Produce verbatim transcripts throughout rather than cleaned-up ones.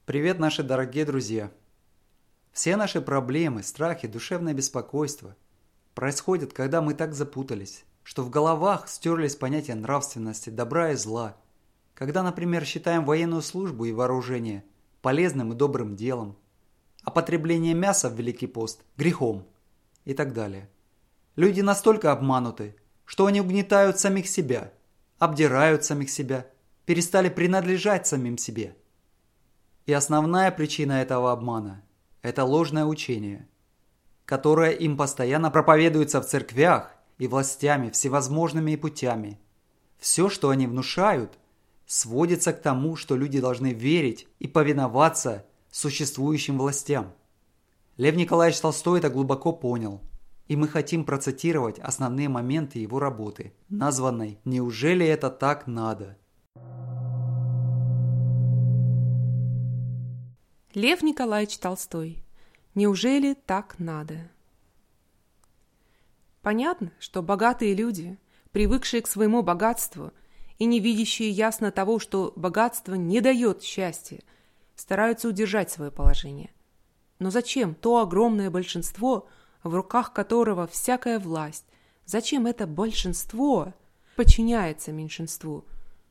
Привет, наши дорогие друзья! Все наши проблемы, страхи, душевное беспокойство происходят, когда мы так запутались, что в головах стерлись понятия нравственности, добра и зла, когда, например, считаем военную службу и вооружение полезным и добрым делом, а потребление мяса в Великий пост – грехом и так далее. Люди настолько обмануты, что они угнетают самих себя, обдирают самих себя, перестали принадлежать самим себе. И основная причина этого обмана – это ложное учение, которое им постоянно проповедуется в церквях и властями всевозможными путями. Все, что они внушают, сводится к тому, что люди должны верить и повиноваться существующим властям. Лев Николаевич Толстой это глубоко понял, и мы хотим процитировать основные моменты его работы, названной «Неужели это так надо?». Лев Николаевич Толстой. Неужели так надо? Понятно, что богатые люди, привыкшие к своему богатству и не видящие ясно того, что богатство не дает счастья, стараются удержать свое положение. Но зачем то огромное большинство, в руках которого всякая власть, зачем это большинство подчиняется меньшинству?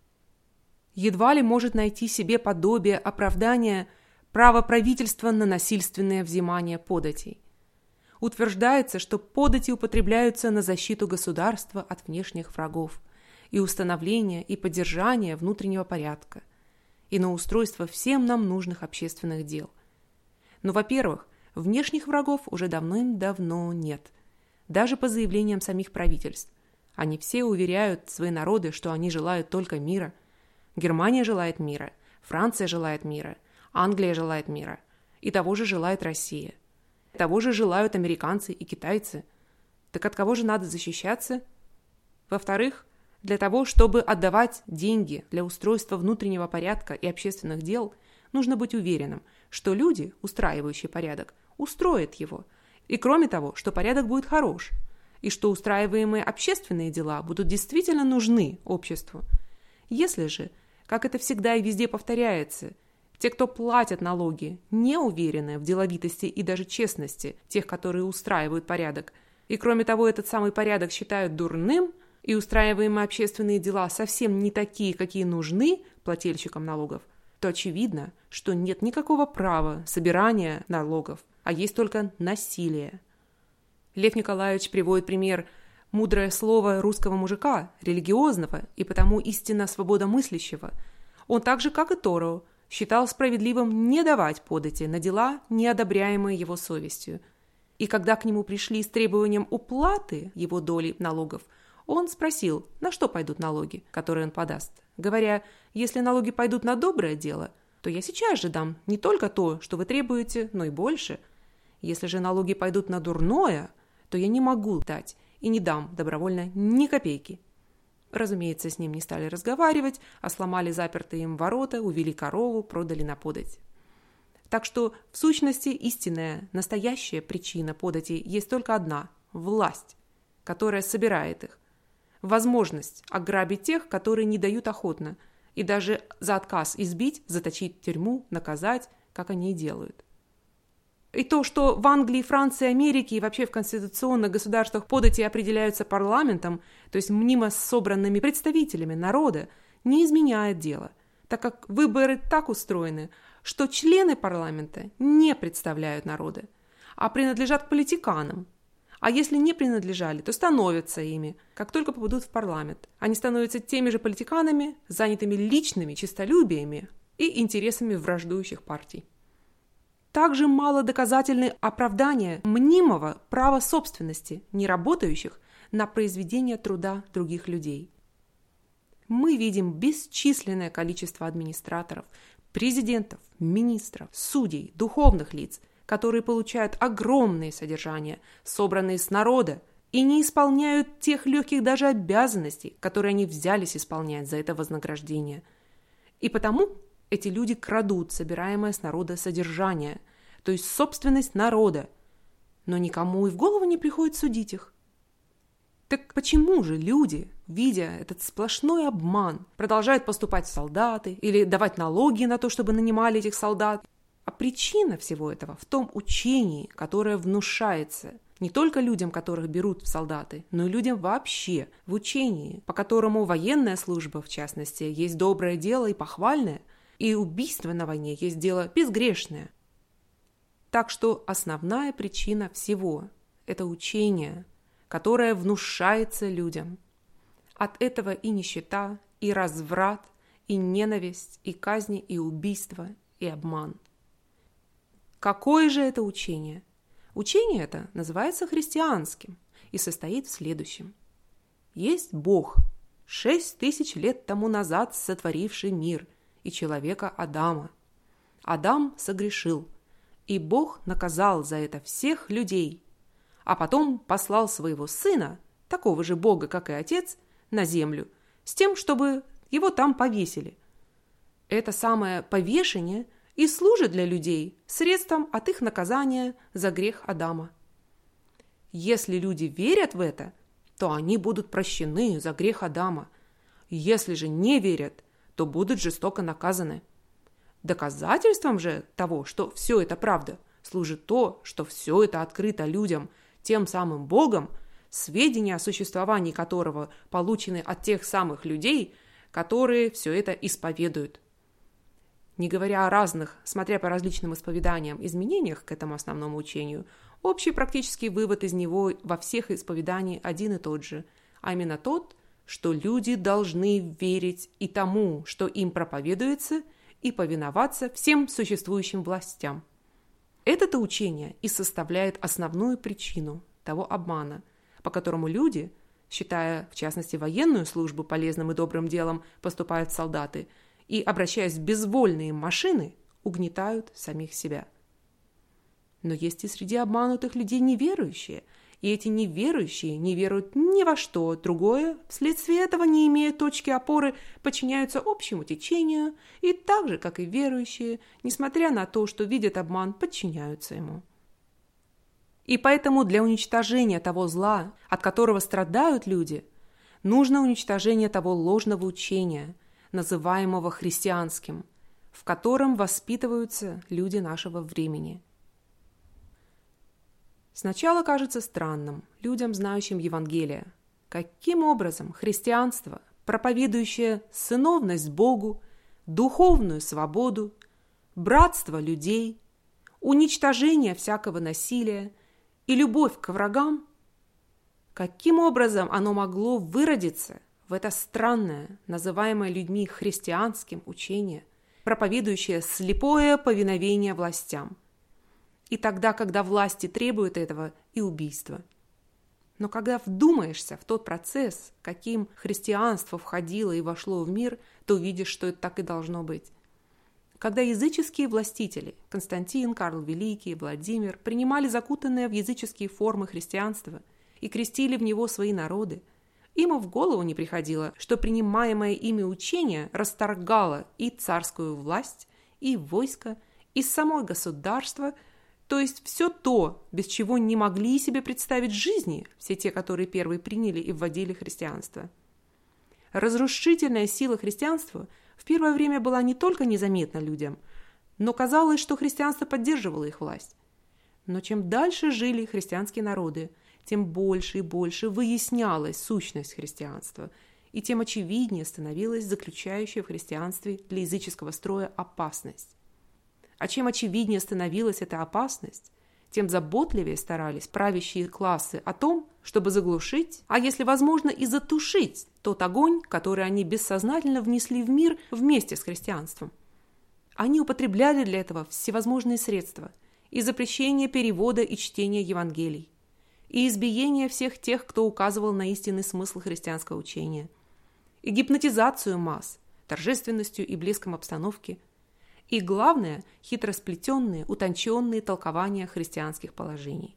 Едва ли может найти себе подобие оправдания право правительства на насильственное взимание податей. Утверждается, что подати употребляются на защиту государства от внешних врагов и установление и поддержание внутреннего порядка и на устройство всем нам нужных общественных дел. Но, во-первых, внешних врагов уже давным-давно нет, даже по заявлениям самих правительств. Они все уверяют свои народы, что они желают только мира. Германия желает мира, Франция желает мира, Англия желает мира. И того же желает Россия. Того же желают американцы и китайцы. Так от кого же надо защищаться? Во-вторых, для того, чтобы отдавать деньги для устройства внутреннего порядка и общественных дел, нужно быть уверенным, что люди, устраивающие порядок, устроят его. И кроме того, что порядок будет хорош. И что устраиваемые общественные дела будут действительно нужны обществу. Если же, как это всегда и везде повторяется, те, кто платят налоги, не уверены в деловитости и даже честности тех, которые устраивают порядок, и кроме того этот самый порядок считают дурным, и устраиваемые общественные дела совсем не такие, какие нужны плательщикам налогов, то очевидно, что нет никакого права собирания налогов, а есть только насилие. Лев Николаевич приводит пример мудрое слово русского мужика, религиозного и потому истинно свободомыслящего. Он так же, как и Торо, считал справедливым не давать подати на дела, неодобряемые его совестью. И когда к нему пришли с требованием уплаты его доли налогов, он спросил, на что пойдут налоги, которые он подаст, говоря, если налоги пойдут на доброе дело, то я сейчас же дам не только то, что вы требуете, но и больше. Если же налоги пойдут на дурное, то я не могу дать и не дам добровольно ни копейки. Разумеется, с ним не стали разговаривать, а сломали запертые им ворота, увели корову, продали на подать. Так что, в сущности, истинная, настоящая причина податей есть только одна – власть, которая собирает их. Возможность ограбить тех, которые не дают охотно, и даже за отказ избить, заточить в тюрьму, наказать, как они и делают. И то, что в Англии, Франции, Америке и вообще в конституционных государствах подати определяются парламентом, то есть мнимо собранными представителями народа, не изменяет дело, так как выборы так устроены, что члены парламента не представляют народа, а принадлежат к политиканам. А если не принадлежали, то становятся ими, как только попадут в парламент. Они становятся теми же политиканами, занятыми личными честолюбиями и интересами враждующих партий. Также мало доказательны оправдания мнимого права собственности, не работающих на произведение труда других людей. Мы видим бесчисленное количество администраторов, президентов, министров, судей, духовных лиц, которые получают огромные содержания, собранные с народа, и не исполняют тех легких даже обязанностей, которые они взялись исполнять за это вознаграждение. И потому эти люди крадут собираемое с народа содержание, то есть собственность народа, но никому и в голову не приходит судить их. Так почему же люди, видя этот сплошной обман, продолжают поступать в солдаты или давать налоги на то, чтобы нанимали этих солдат? А причина всего этого в том учении, которое внушается не только людям, которых берут в солдаты, но и людям вообще, в учении, по которому военная служба, в частности, есть доброе дело и похвальное, и убийство на войне есть дело безгрешное. Так что основная причина всего – это учение, которое внушается людям. От этого и нищета, и разврат, и ненависть, и казни, и убийство, и обман. Какое же это учение? Учение это называется христианским и состоит в следующем. Есть Бог, шесть тысяч лет тому назад сотворивший мир и человека Адама. Адам согрешил, и Бог наказал за это всех людей, а потом послал своего сына, такого же Бога, как и Отец, на землю, с тем, чтобы его там повесили. Это самое повешение и служит для людей средством от их наказания за грех Адама. Если люди верят в это, то они будут прощены за грех Адама. Если же не верят, то будут жестоко наказаны. Доказательством же того, что все это правда, служит то, что все это открыто людям, тем самым Богом, сведения о существовании которого получены от тех самых людей, которые все это исповедуют. Не говоря о разных, смотря по различным исповеданиям, изменениях к этому основному учению, общий практический вывод из него во всех исповеданиях один и тот же, а именно тот, что люди должны верить и тому, что им проповедуется, и повиноваться всем существующим властям. Это-то учение и составляет основную причину того обмана, по которому люди, считая, в частности, военную службу полезным и добрым делом, поступают солдаты, и, обращаясь в безвольные машины, угнетают самих себя. Но есть и среди обманутых людей неверующие, и эти неверующие не веруют ни во что другое, вследствие этого, не имея точки опоры, подчиняются общему течению, и так же, как и верующие, несмотря на то, что видят обман, подчиняются ему. И поэтому для уничтожения того зла, от которого страдают люди, нужно уничтожение того ложного учения, называемого христианским, в котором воспитываются люди нашего времени. Сначала кажется странным людям, знающим Евангелие, каким образом христианство, проповедующее сыновность Богу, духовную свободу, братство людей, уничтожение всякого насилия и любовь к врагам, каким образом оно могло выродиться в это странное, называемое людьми христианским учение, проповедующее слепое повиновение властям, и тогда, когда власти требуют этого, и убийства. Но когда вдумаешься в тот процесс, каким христианство входило и вошло в мир, то увидишь, что это так и должно быть. Когда языческие властители Константин, Карл Великий, Владимир принимали закутанное в языческие формы христианство и крестили в него свои народы, им и в голову не приходило, что принимаемое ими учение расторгало и царскую власть, и войско, и само государство, то есть все то, без чего не могли себе представить жизни все те, которые первые приняли и вводили христианство. Разрушительная сила христианства в первое время была не только незаметна людям, но казалось, что христианство поддерживало их власть. Но чем дальше жили христианские народы, тем больше и больше выяснялась сущность христианства, и тем очевиднее становилась заключающая в христианстве для языческого строя опасность. А чем очевиднее становилась эта опасность, тем заботливее старались правящие классы о том, чтобы заглушить, а если возможно и затушить тот огонь, который они бессознательно внесли в мир вместе с христианством. Они употребляли для этого всевозможные средства: и запрещение перевода и чтения Евангелий, и избиение всех тех, кто указывал на истинный смысл христианского учения, и гипнотизацию масс торжественностью и блеском обстановки, и, главное, хитросплетенные, утонченные толкования христианских положений.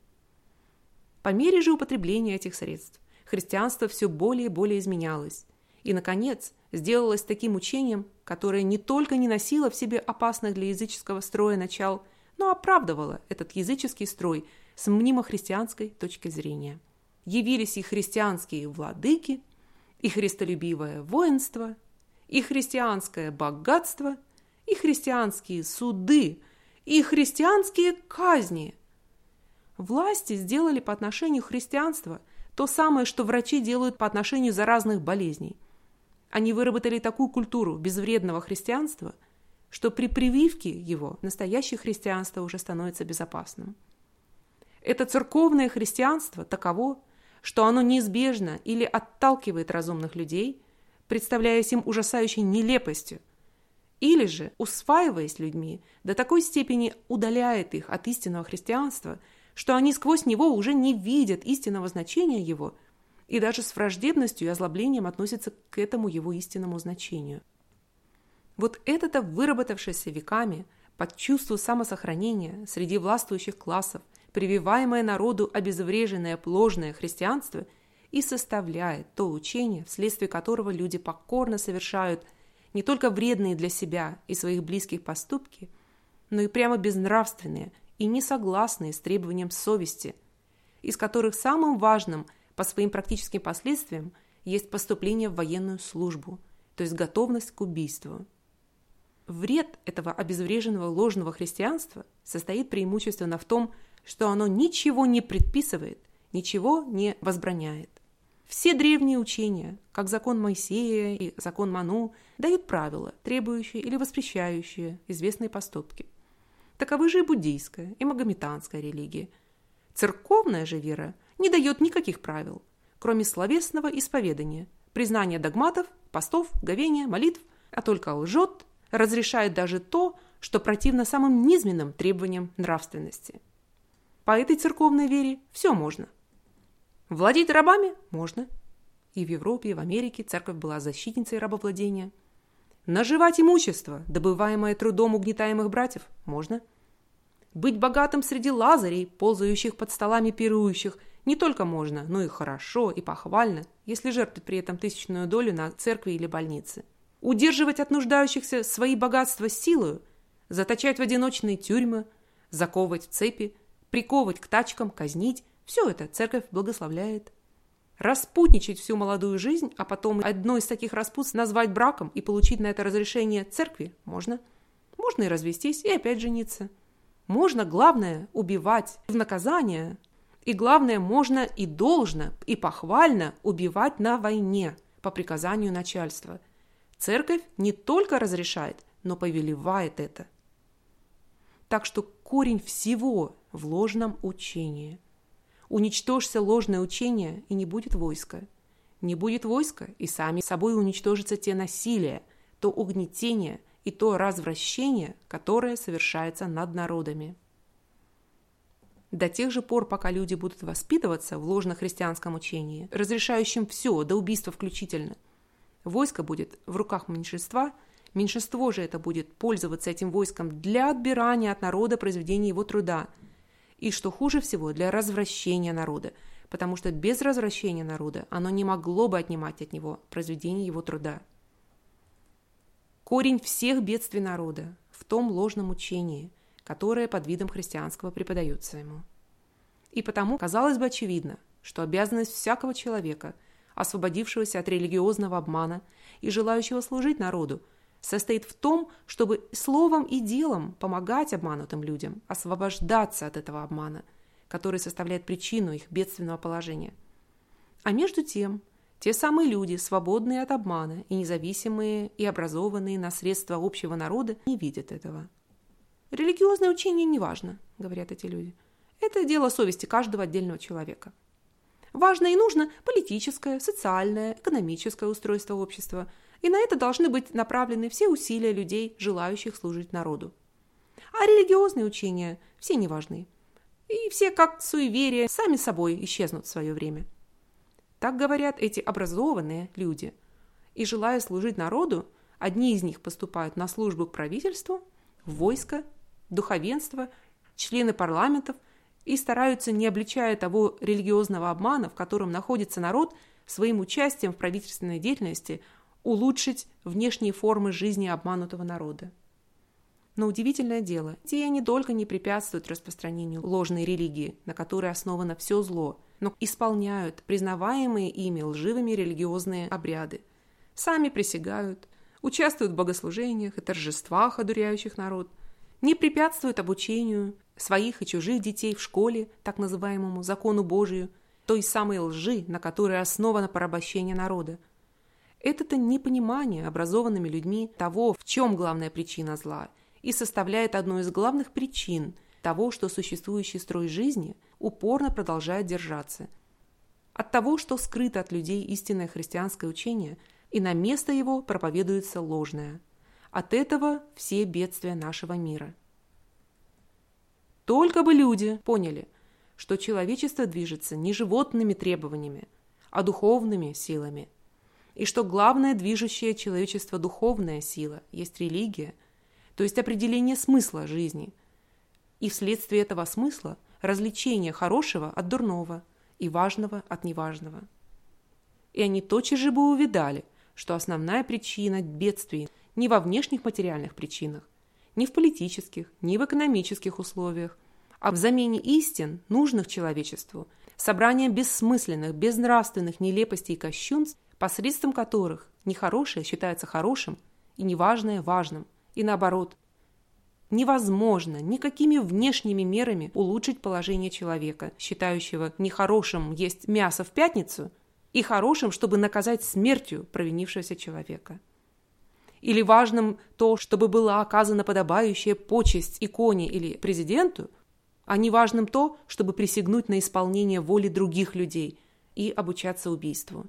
По мере же употребления этих средств христианство все более и более изменялось и, наконец, сделалось таким учением, которое не только не носило в себе опасных для языческого строя начал, но оправдывало этот языческий строй с мнимо-христианской точки зрения. явились и христианские владыки, и христолюбивое воинство, и христианское богатство, и христианские суды, и христианские казни. Власти сделали по отношению христианства то самое, что врачи делают по отношению заразных болезней. Они выработали такую культуру безвредного христианства, что при прививке его настоящее христианство уже становится безопасным. Это церковное христианство таково, что оно неизбежно или отталкивает разумных людей, представляясь им ужасающей нелепостью, или же, усваиваясь людьми, до такой степени удаляет их от истинного христианства, что они сквозь него уже не видят истинного значения его и даже с враждебностью и озлоблением относятся к этому его истинному значению. Вот это-то выработавшееся веками под чувство самосохранения среди властвующих классов, прививаемое народу обезвреженное ложное христианство и составляет то учение, вследствие которого люди покорно совершают не только вредные для себя и своих близких поступки, но и прямо безнравственные и несогласные с требованием совести, из которых самым важным по своим практическим последствиям есть поступление в военную службу, то есть готовность к убийству. Вред этого обезвреженного ложного христианства состоит преимущественно в том, что оно ничего не предписывает, ничего не возбраняет. Все древние учения, как закон Моисея и закон Ману, дают правила, требующие или воспрещающие известные поступки. Таковы же и буддийская, и магометанская религия. Церковная же вера не дает никаких правил, кроме словесного исповедания, признания догматов, постов, говения, молитв, а только лжет, разрешает даже то, что противно самым низменным требованиям нравственности. По этой церковной вере все можно. Владеть рабами можно. И в Европе, и в Америке церковь была защитницей рабовладения. Наживать имущество, добываемое трудом угнетаемых братьев, можно. Быть богатым среди лазарей, ползающих под столами пирующих, не только можно, но и хорошо, и похвально, если жертвовать при этом тысячную долю на церкви или больницы. Удерживать от нуждающихся свои богатства силою, заточать в одиночные тюрьмы, заковывать в цепи, приковывать к тачкам, казнить – все это церковь благословляет. Распутничать всю молодую жизнь, а потом одно из таких распутств назвать браком и получить на это разрешение церкви – можно. Можно и развестись, и опять жениться. Можно, главное, убивать в наказание. И главное, можно и должно, и похвально убивать на войне по приказанию начальства. Церковь не только разрешает, но повелевает это. Так что корень всего в ложном учении. Уничтожься ложное учение, и не будет войска. Не будет войска, и сами собой уничтожатся те насилия, то угнетение и то развращение, которое совершается над народами. До тех же пор, пока люди будут воспитываться в ложно-христианском учении, разрешающем все, до убийства включительно, войско будет в руках меньшинства, меньшинство же это будет пользоваться этим войском для отбирания от народа произведения его труда, и, что хуже всего, для развращения народа, потому что без развращения народа оно не могло бы отнимать от него произведение его труда. Корень всех бедствий народа в том ложном учении, которое под видом христианского преподается ему. И потому казалось бы очевидно, что обязанность всякого человека, освободившегося от религиозного обмана и желающего служить народу, состоит в том, чтобы словом и делом помогать обманутым людям освобождаться от этого обмана, который составляет причину их бедственного положения. А между тем, те самые люди, свободные от обмана и независимые и образованные на средства общего народа, не видят этого. «Религиозное учение не важно», — говорят эти люди. «Это дело совести каждого отдельного человека. Важно и нужно политическое, социальное, экономическое устройство общества, и на это должны быть направлены все усилия людей, желающих служить народу. А религиозные учения все не важны. И все, как суеверия, сами собой исчезнут в свое время». Так говорят эти образованные люди. И, желая служить народу, одни из них поступают на службу к правительству, в войско, духовенство, члены парламентов и стараются, не обличая того религиозного обмана, в котором находится народ, своим участием в правительственной деятельности улучшить внешние формы жизни обманутого народа. Но удивительное дело, те не только не препятствуют распространению ложной религии, на которой основано все зло, но исполняют признаваемые ими лживыми религиозные обряды. Сами присягают, участвуют в богослужениях и торжествах, одуряющих народ, не препятствуют обучению своих и чужих детей в школе, так называемому закону Божию, той самой лжи, на которой основано порабощение народа. Это-то непонимание образованными людьми того, в чем главная причина зла, и составляет одну из главных причин того, что существующий строй жизни упорно продолжает держаться. От того, что скрыто от людей истинное христианское учение, и на место его проповедуется ложное. От этого все бедствия нашего мира. Только бы люди поняли, что человечество движется не животными требованиями, а духовными силами, и что главная движущая человечество духовная сила есть религия, то есть определение смысла жизни, и вследствие этого смысла развлечение хорошего от дурного и важного от неважного. И они тотчас же бы увидали, что основная причина бедствий не во внешних материальных причинах, не в политических, не в экономических условиях, а в замене истин, нужных человечеству, собрание бессмысленных, безнравственных нелепостей и кощунств, посредством которых нехорошее считается хорошим и неважное важным, и наоборот. Невозможно никакими внешними мерами улучшить положение человека, считающего нехорошим есть мясо в пятницу, и хорошим, чтобы наказать смертью провинившегося человека. Или важным то, чтобы была оказана подобающая почесть иконе или президенту, а не важным то, чтобы присягнуть на исполнение воли других людей и обучаться убийству.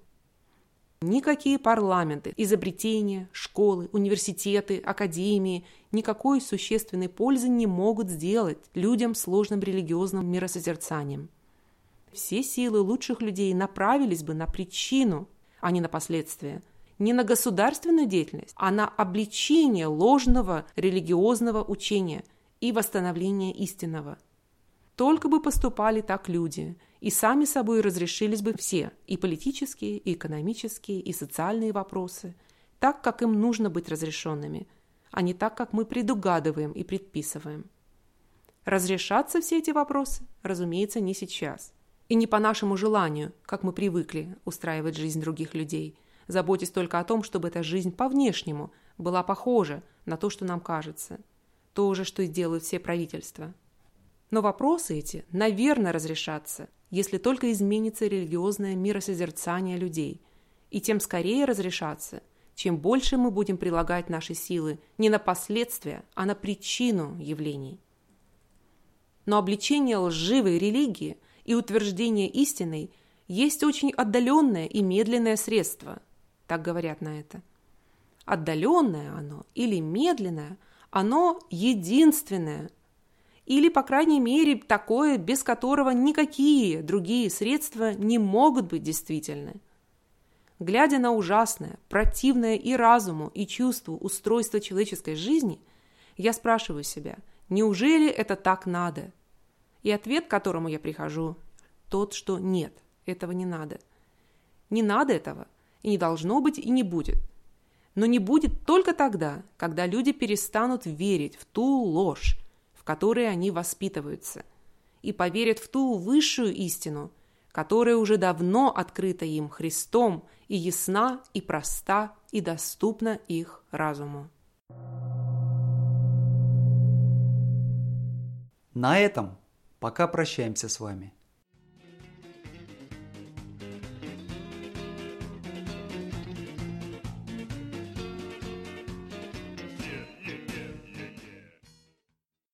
Никакие парламенты, изобретения, школы, университеты, академии никакой существенной пользы не могут сделать людям с сложным религиозным миросозерцанием. Все силы лучших людей направились бы на причину, а не на последствия, не на государственную деятельность, а на обличение ложного религиозного учения и восстановление истинного. Только бы поступали так люди, и сами собой разрешились бы все, и политические, и экономические, и социальные вопросы, так, как им нужно быть разрешенными, а не так, как мы предугадываем и предписываем. Разрешатся все эти вопросы, разумеется, не сейчас, и не по нашему желанию, как мы привыкли устраивать жизнь других людей, заботясь только о том, чтобы эта жизнь по-внешнему была похожа на то, что нам кажется, то же, что и делают все правительства. Но вопросы эти, наверное, разрешатся, если только изменится религиозное миросозерцание людей, и тем скорее разрешатся, чем больше мы будем прилагать наши силы не на последствия, а на причину явлений. Но обличение лживой религии и утверждение истинной есть очень отдаленное и медленное средство, так говорят на это. Отдаленное оно или медленное, оно единственное, или, по крайней мере, такое, без которого никакие другие средства не могут быть действительны. Глядя на ужасное, противное и разуму, и чувству устройство человеческой жизни, я спрашиваю себя, неужели это так надо? И ответ, к которому я прихожу, тот, что нет, этого не надо. Не надо этого, и не должно быть, и не будет. Но не будет только тогда, когда люди перестанут верить в ту ложь, в которой они воспитываются, и поверят в ту высшую истину, которая уже давно открыта им Христом и ясна, и проста, и доступна их разуму. На этом пока прощаемся с вами.